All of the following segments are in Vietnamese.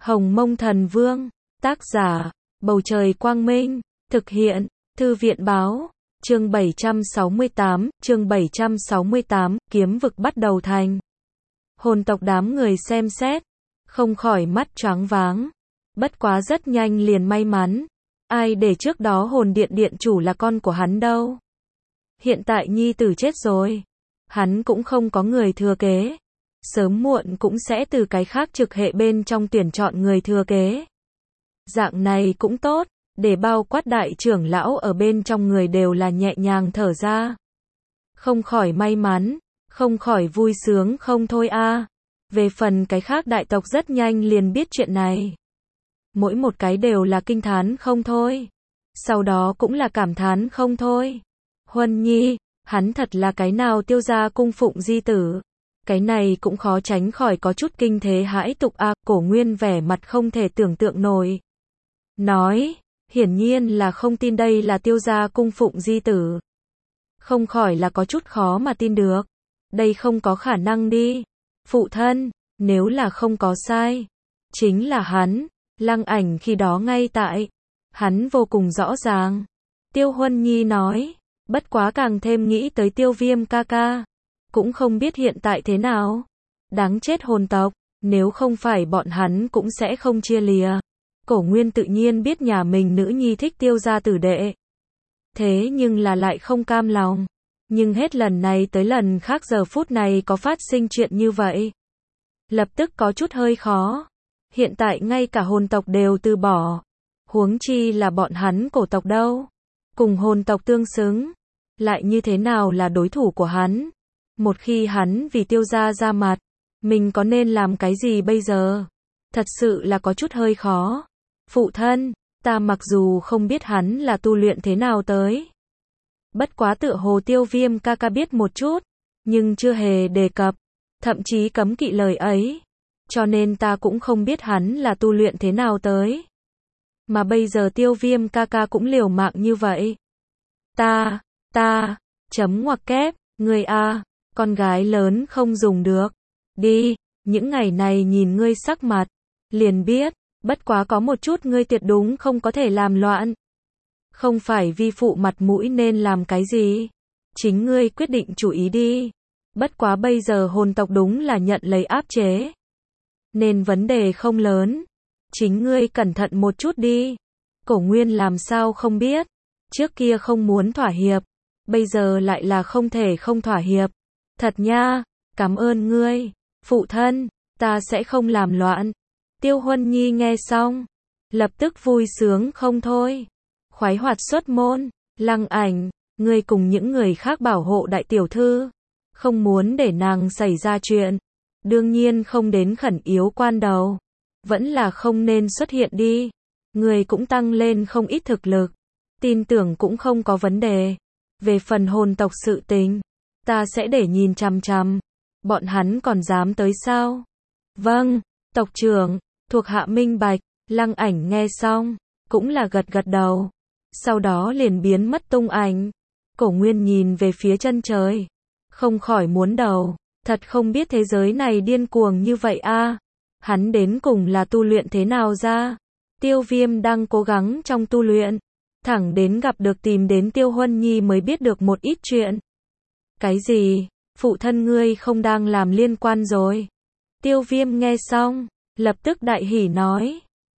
Hồng Mông Thần Vương, tác giả, Bầu Trời Quang Minh, thực hiện, Thư viện Báo, chương 768, kiếm vực bắt đầu thành. Hồn tộc đám người xem xét, không khỏi mắt choáng váng. Bất quá rất nhanh liền may mắn. Ai để trước đó hồn điện điện chủ là con của hắn đâu. Hiện tại nhi tử chết rồi. Hắn cũng không có người thừa kế. Sớm muộn cũng sẽ từ cái khác trực hệ bên trong tuyển chọn người thừa kế. Dạng này cũng tốt, để bao quát đại trưởng lão ở bên trong người đều là nhẹ nhàng thở ra. Không khỏi may mắn, không khỏi vui sướng không thôi a. Về phần cái khác đại tộc rất nhanh liền biết chuyện này. Mỗi một cái đều là kinh thán không thôi. Sau đó cũng là cảm thán không thôi. Huân Nhi, hắn thật là cái nào tiêu gia cung phụng di tử. Cái này cũng khó tránh khỏi có chút kinh thế hãi tục a. Cổ Nguyên vẻ mặt không thể tưởng tượng nổi. Nói, hiển nhiên là không tin đây là tiêu gia cung phụng di tử. Không khỏi là có chút khó mà tin được. Đây không có khả năng đi. Phụ thân, nếu là không có sai, chính là hắn. Lăng Ảnh khi đó ngay tại. Hắn vô cùng rõ ràng. Tiêu Huân Nhi nói, bất quá càng thêm nghĩ tới Tiêu Viêm ca ca. Cũng không biết hiện tại thế nào. Đáng chết hồn tộc, nếu không phải bọn hắn cũng sẽ không chia lìa. Cổ Nguyên tự nhiên biết nhà mình nữ nhi thích Tiêu gia tử đệ. Thế nhưng là lại không cam lòng. Nhưng hết lần này tới lần khác giờ phút này có phát sinh chuyện như vậy. Lập tức có chút hơi khó. Hiện tại ngay cả hồn tộc đều từ bỏ. Huống chi là bọn hắn cổ tộc đâu. Cùng hồn tộc tương xứng. Lại như thế nào là đối thủ của hắn. Một khi hắn vì Tiêu gia ra mặt. Mình có nên làm cái gì bây giờ? Thật sự là có chút hơi khó. Phụ thân, ta mặc dù không biết hắn là tu luyện thế nào tới. Bất quá tựa hồ Tiêu Viêm ca ca biết một chút. Nhưng chưa hề đề cập. Thậm chí cấm kỵ lời ấy. Cho nên ta cũng không biết hắn là tu luyện thế nào tới. Mà bây giờ Tiêu Viêm ca ca cũng liều mạng như vậy. Chấm ngoặc kép, ngươi a, con gái lớn không dùng được. Đi, những ngày này nhìn ngươi sắc mặt, liền biết, bất quá có một chút ngươi tuyệt đúng không có thể làm loạn. Không phải vi phụ mặt mũi nên làm cái gì. Chính ngươi quyết định chủ ý đi. Bất quá bây giờ hồn tộc đúng là nhận lấy áp chế. Nên vấn đề không lớn. Chính ngươi cẩn thận một chút đi. Cổ Nguyên làm sao không biết. Trước kia không muốn thỏa hiệp. Bây giờ lại là không thể không thỏa hiệp. Thật nha, cảm ơn ngươi. Phụ thân, ta sẽ không làm loạn. Tiêu Huân Nhi nghe xong. Lập tức vui sướng không thôi. Khoái hoạt xuất môn. Lăng Ảnh, ngươi cùng những người khác bảo hộ đại tiểu thư. Không muốn để nàng xảy ra chuyện. Đương nhiên không đến khẩn yếu quan đầu. Vẫn là không nên xuất hiện đi. Người cũng tăng lên không ít thực lực. Tin tưởng cũng không có vấn đề. Về phần hồn tộc sự tình, ta sẽ để nhìn chằm chằm. Bọn hắn còn dám tới sao? Vâng, tộc trưởng, thuộc hạ minh bạch. Lăng Ảnh nghe xong, cũng là gật gật đầu. Sau đó liền biến mất tung ảnh. Cổ Nguyên nhìn về phía chân trời. Không khỏi muốn đầu. Thật không biết thế giới này điên cuồng như vậy a. Hắn đến cùng là tu luyện thế nào ra? Tiêu Viêm đang cố gắng trong tu luyện. Thẳng đến gặp được tìm đến Tiêu Huân Nhi mới biết được một ít chuyện. Cái gì? Phụ thân ngươi không đang làm liên quan rồi. Tiêu Viêm nghe xong, lập tức đại hỉ nói.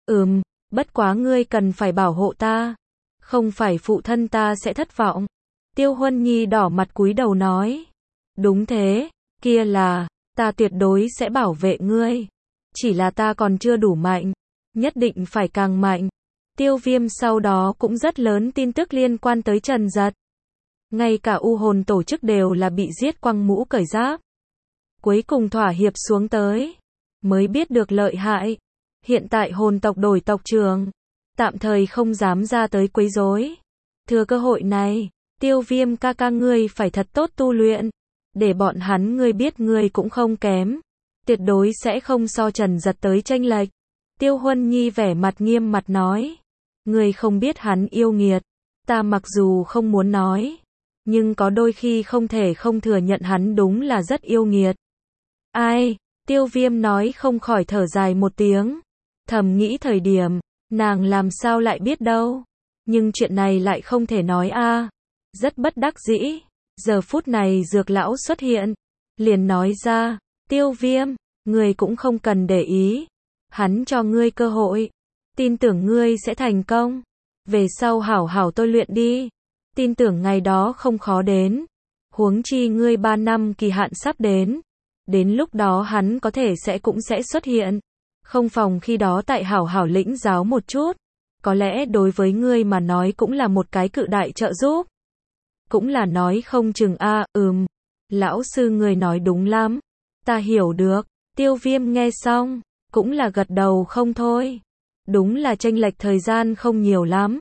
Bất quá ngươi cần phải bảo hộ ta. Không phải phụ thân ta sẽ thất vọng. Tiêu Huân Nhi đỏ mặt cúi đầu nói. Đúng thế, kia là, ta tuyệt đối sẽ bảo vệ ngươi. Chỉ là ta còn chưa đủ mạnh. Nhất định phải càng mạnh. Tiêu Viêm sau đó cũng rất lớn tin tức liên quan tới Trần Giật. Ngay cả U hồn tổ chức đều là bị giết quăng mũ cởi giáp. Cuối cùng thỏa hiệp xuống tới. Mới biết được lợi hại. Hiện tại hồn tộc đổi tộc trưởng. Tạm thời không dám ra tới quấy rối. Thừa cơ hội này, Tiêu Viêm ca ca ngươi phải thật tốt tu luyện. Để bọn hắn ngươi biết ngươi cũng không kém. Tuyệt đối sẽ không so Trần Giật tới chênh lệch. Tiêu Huân Nhi vẻ mặt nghiêm mặt nói. Ngươi không biết hắn yêu nghiệt. Ta mặc dù không muốn nói. Nhưng có đôi khi không thể không thừa nhận hắn đúng là rất yêu nghiệt. Ai? Tiêu Viêm nói không khỏi thở dài một tiếng. Thầm nghĩ thời điểm, nàng làm sao lại biết đâu. Nhưng chuyện này lại không thể nói a. Rất bất đắc dĩ. Giờ phút này Dược lão xuất hiện, liền nói ra, Tiêu Viêm, ngươi cũng không cần để ý. Hắn cho ngươi cơ hội, tin tưởng ngươi sẽ thành công. Về sau hảo hảo tôi luyện đi. Tin tưởng ngày đó không khó đến. Huống chi ngươi 3 năm kỳ hạn sắp đến. Đến lúc đó hắn có thể cũng sẽ xuất hiện. Không phòng khi đó tại hảo hảo lĩnh giáo một chút. Có lẽ đối với ngươi mà nói cũng là một cái cự đại trợ giúp. Cũng là nói không chừng a. Lão sư người nói đúng lắm. Ta hiểu được. Tiêu Viêm nghe xong, cũng là gật đầu không thôi. Đúng là chênh lệch thời gian không nhiều lắm.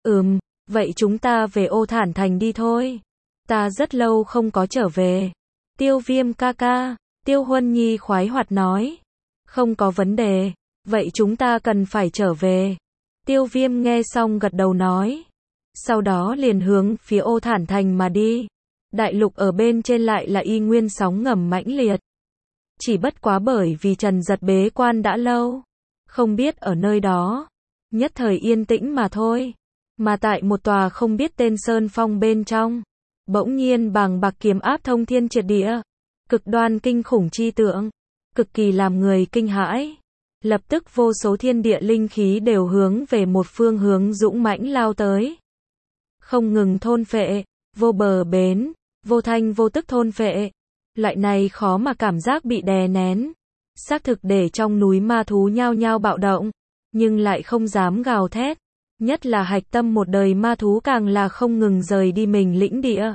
Vậy chúng ta về Ô Thản Thành đi thôi. Ta rất lâu không có trở về. Tiêu Viêm ca ca, Tiêu Huân Nhi khoái hoạt nói. Không có vấn đề, vậy chúng ta cần phải trở về. Tiêu Viêm nghe xong gật đầu nói. Sau đó liền hướng phía Ô Thản Thành mà đi. Đại lục ở bên trên lại là y nguyên sóng ngầm mãnh liệt. Chỉ bất quá bởi vì Trần Giật bế quan đã lâu. Không biết ở nơi đó. Nhất thời yên tĩnh mà thôi. Mà tại một tòa không biết tên sơn phong bên trong. Bỗng nhiên bàng bạc kiếm áp thông thiên triệt địa. Cực đoan kinh khủng chi tượng. Cực kỳ làm người kinh hãi. Lập tức vô số thiên địa linh khí đều hướng về một phương hướng dũng mãnh lao tới. Không ngừng thôn phệ, vô bờ bến, vô thanh vô tức thôn phệ. Loại này khó mà cảm giác bị đè nén. Xác thực để trong núi ma thú nhao nhao bạo động, nhưng lại không dám gào thét. Nhất là hạch tâm một đời ma thú càng là không ngừng rời đi mình lĩnh địa.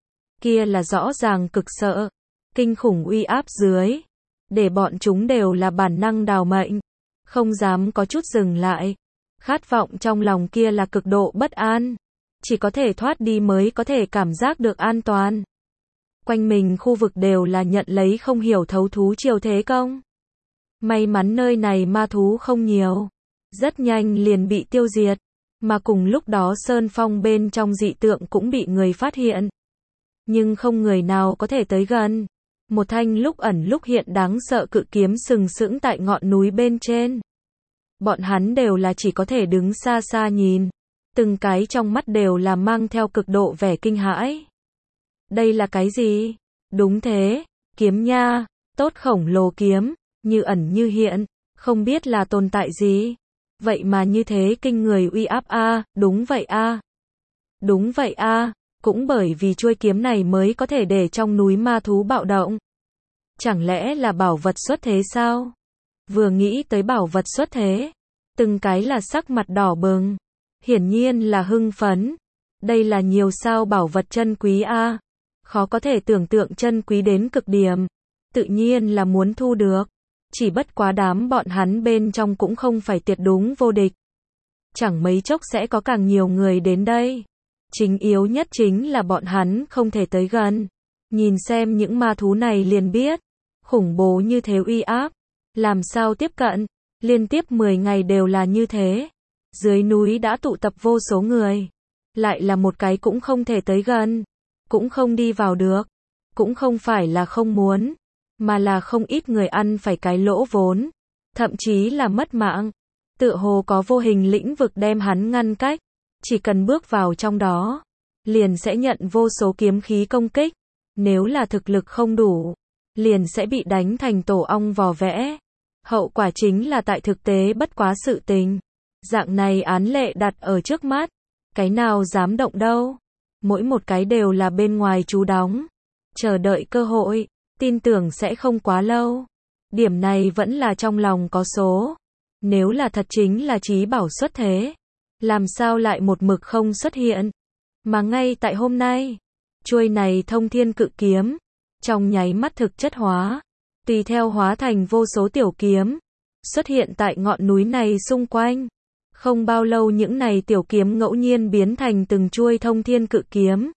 Kia là rõ ràng cực sợ, kinh khủng uy áp dưới. Để bọn chúng đều là bản năng đào mệnh, không dám có chút dừng lại. Khát vọng trong lòng kia là cực độ bất an. Chỉ có thể thoát đi mới có thể cảm giác được an toàn. Quanh mình khu vực đều là nhận lấy không hiểu thấu thú triều thế công. May mắn nơi này ma thú không nhiều. Rất nhanh liền bị tiêu diệt. Mà cùng lúc đó sơn phong bên trong dị tượng cũng bị người phát hiện. Nhưng không người nào có thể tới gần. Một thanh lúc ẩn lúc hiện đáng sợ cự kiếm sừng sững tại ngọn núi bên trên. Bọn hắn đều là chỉ có thể đứng xa xa nhìn. Từng cái trong mắt đều là mang theo cực độ vẻ kinh hãi. Đây là cái gì? Đúng thế, kiếm nha, tốt khổng lồ kiếm, như ẩn như hiện, không biết là tồn tại gì. Vậy mà như thế kinh người uy áp a, đúng vậy a. Đúng vậy a, cũng bởi vì chuôi kiếm này mới có thể để trong núi ma thú bạo động. Chẳng lẽ là bảo vật xuất thế sao? Vừa nghĩ tới bảo vật xuất thế, từng cái là sắc mặt đỏ bừng. Hiển nhiên là hưng phấn. Đây là nhiều sao bảo vật chân quý a. Khó có thể tưởng tượng chân quý đến cực điểm. Tự nhiên là muốn thu được. Chỉ bất quá đám bọn hắn bên trong cũng không phải tuyệt đúng vô địch. Chẳng mấy chốc sẽ có càng nhiều người đến đây. Chính yếu nhất chính là bọn hắn không thể tới gần. Nhìn xem những ma thú này liền biết. Khủng bố như thế uy áp. Làm sao tiếp cận. Liên tiếp 10 ngày đều là như thế. Dưới núi đã tụ tập vô số người. Lại là một cái cũng không thể tới gần. Cũng không đi vào được. Cũng không phải là không muốn. Mà là không ít người ăn phải cái lỗ vốn. Thậm chí là mất mạng. Tựa hồ có vô hình lĩnh vực đem hắn ngăn cách. Chỉ cần bước vào trong đó. Liền sẽ nhận vô số kiếm khí công kích. Nếu là thực lực không đủ. Liền sẽ bị đánh thành tổ ong vò vẽ. Hậu quả chính là tại thực tế bất quá sự tình. Dạng này án lệ đặt ở trước mắt. Cái nào dám động đâu. Mỗi một cái đều là bên ngoài trú đóng. Chờ đợi cơ hội. Tin tưởng sẽ không quá lâu. Điểm này vẫn là trong lòng có số. Nếu là thật chính là trí bảo xuất thế. Làm sao lại một mực không xuất hiện. Mà ngay tại hôm nay. Chuôi này thông thiên cự kiếm. Trong nháy mắt thực chất hóa. Tùy theo hóa thành vô số tiểu kiếm. Xuất hiện tại ngọn núi này xung quanh. Không bao lâu những này tiểu kiếm ngẫu nhiên biến thành từng chuôi thông thiên cự kiếm.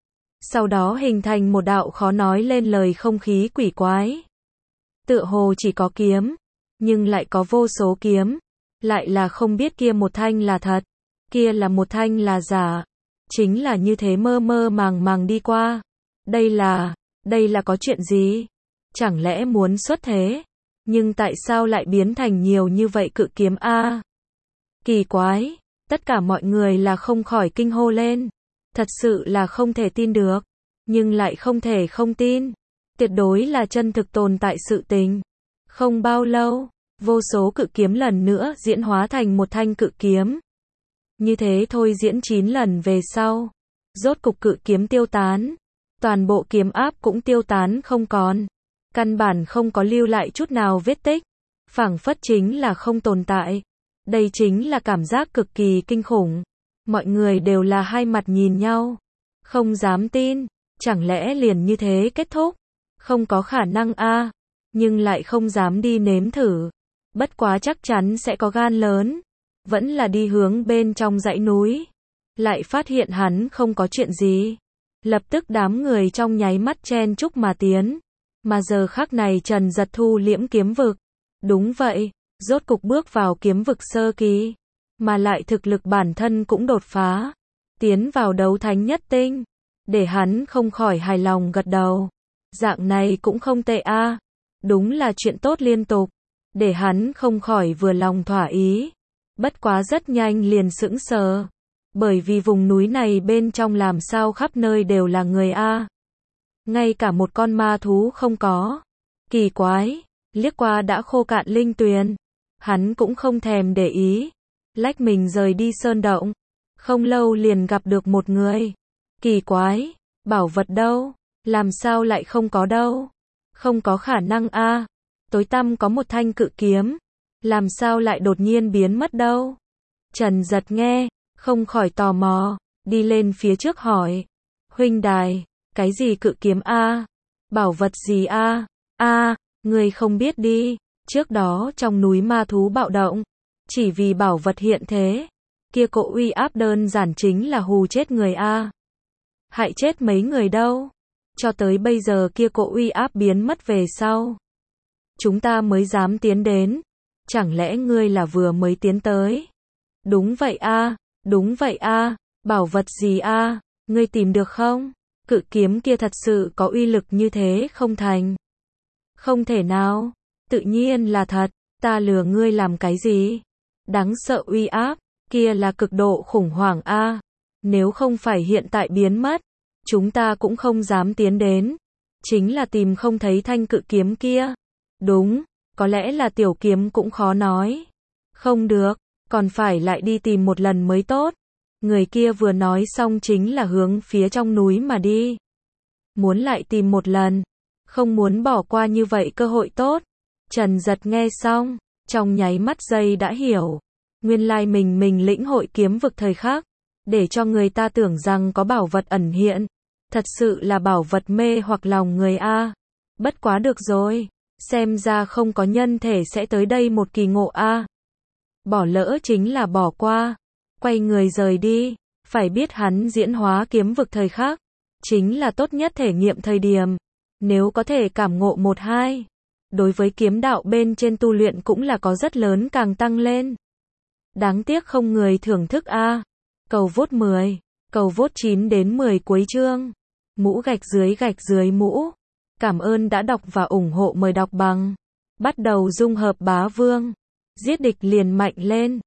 Sau đó hình thành một đạo khó nói lên lời không khí quỷ quái. Tựa hồ chỉ có kiếm, nhưng lại có vô số kiếm. Lại là không biết kia một thanh là thật, kia là một thanh là giả. Chính là như thế mơ mơ màng màng đi qua. Đây là có chuyện gì? Chẳng lẽ muốn xuất thế? Nhưng tại sao lại biến thành nhiều như vậy cự kiếm a? Kỳ quái, tất cả mọi người là không khỏi kinh hô lên. Thật sự là không thể tin được, nhưng lại không thể không tin. Tuyệt đối là chân thực tồn tại sự tình. Không bao lâu, vô số cự kiếm lần nữa diễn hóa thành một thanh cự kiếm. Như thế thôi diễn 9 lần về sau, rốt cục cự kiếm tiêu tán. Toàn bộ kiếm áp cũng tiêu tán không còn. Căn bản không có lưu lại chút nào vết tích. Phảng phất chính là không tồn tại. Đây chính là cảm giác cực kỳ kinh khủng. Mọi người đều là hai mặt nhìn nhau. Không dám tin. Chẳng lẽ liền như thế kết thúc? Không có khả năng a, nhưng lại không dám đi nếm thử. Bất quá chắc chắn sẽ có gan lớn. Vẫn là đi hướng bên trong dãy núi. Lại phát hiện hắn không có chuyện gì. Lập tức đám người trong nháy mắt chen chúc mà tiến. Mà giờ khắc này Trần Giật thu liễm kiếm vực. Đúng vậy, rốt cục bước vào kiếm vực sơ kỳ. Mà lại thực lực bản thân cũng đột phá. Tiến vào đấu thánh nhất tinh. Để hắn không khỏi hài lòng gật đầu. Dạng này cũng không tệ a. Đúng là chuyện tốt liên tục. Để hắn không khỏi vừa lòng thỏa ý. Bất quá rất nhanh liền sững sờ. Bởi vì vùng núi này bên trong làm sao khắp nơi đều là người a. Ngay cả một con ma thú không có. Kỳ quái, liếc qua đã khô cạn linh tuyền. Hắn cũng không thèm để ý. Lách mình rời đi sơn động. Không lâu liền gặp được một người. Kỳ quái, bảo vật đâu? Làm sao lại không có đâu? Không có khả năng a. Tối tăm có một thanh cự kiếm. Làm sao lại đột nhiên biến mất đâu? Trần Giật nghe, không khỏi tò mò, đi lên phía trước hỏi. Huynh đài, cái gì cự kiếm a? Bảo vật gì a? A, người không biết đi, trước đó trong núi ma thú bạo động, chỉ vì bảo vật hiện thế, kia cỗ uy áp đơn giản chính là hù chết người a. Hại chết mấy người đâu? Cho tới bây giờ kia cỗ uy áp biến mất về sau, chúng ta mới dám tiến đến. Chẳng lẽ ngươi là vừa mới tiến tới? Đúng vậy a, đúng vậy a, bảo vật gì a, ngươi tìm được không? Cự kiếm kia thật sự có uy lực như thế không thành? Không thể nào, tự nhiên là thật, ta lừa ngươi làm cái gì? Đáng sợ uy áp, kia là cực độ khủng hoảng a. Nếu không phải hiện tại biến mất, chúng ta cũng không dám tiến đến. Chính là tìm không thấy thanh cự kiếm kia. Đúng, có lẽ là tiểu kiếm cũng khó nói. Không được, còn phải lại đi tìm một lần mới tốt. Người kia vừa nói xong chính là hướng phía trong núi mà đi. Muốn lại tìm một lần, không muốn bỏ qua như vậy cơ hội tốt. Trần Giật nghe xong, trong nháy mắt giây đã hiểu. Nguyên lai mình lĩnh hội kiếm vực thời khắc, để cho người ta tưởng rằng có bảo vật ẩn hiện. Thật sự là bảo vật mê hoặc lòng người a. Bất quá được rồi, xem ra không có nhân thể sẽ tới đây một kỳ ngộ a. Bỏ lỡ chính là bỏ qua. Quay người rời đi, phải biết hắn diễn hóa kiếm vực thời khắc, chính là tốt nhất thể nghiệm thời điểm. Nếu có thể cảm ngộ 1-2, đối với kiếm đạo bên trên tu luyện cũng là có rất lớn càng tăng lên. Đáng tiếc không người thưởng thức a. Cầu vote 10, cầu vote 9 đến 10 cuối chương. Mũ gạch dưới mũ. Cảm ơn đã đọc và ủng hộ, mời đọc bằng. Bắt đầu dung hợp bá vương. Giết địch liền mạnh lên.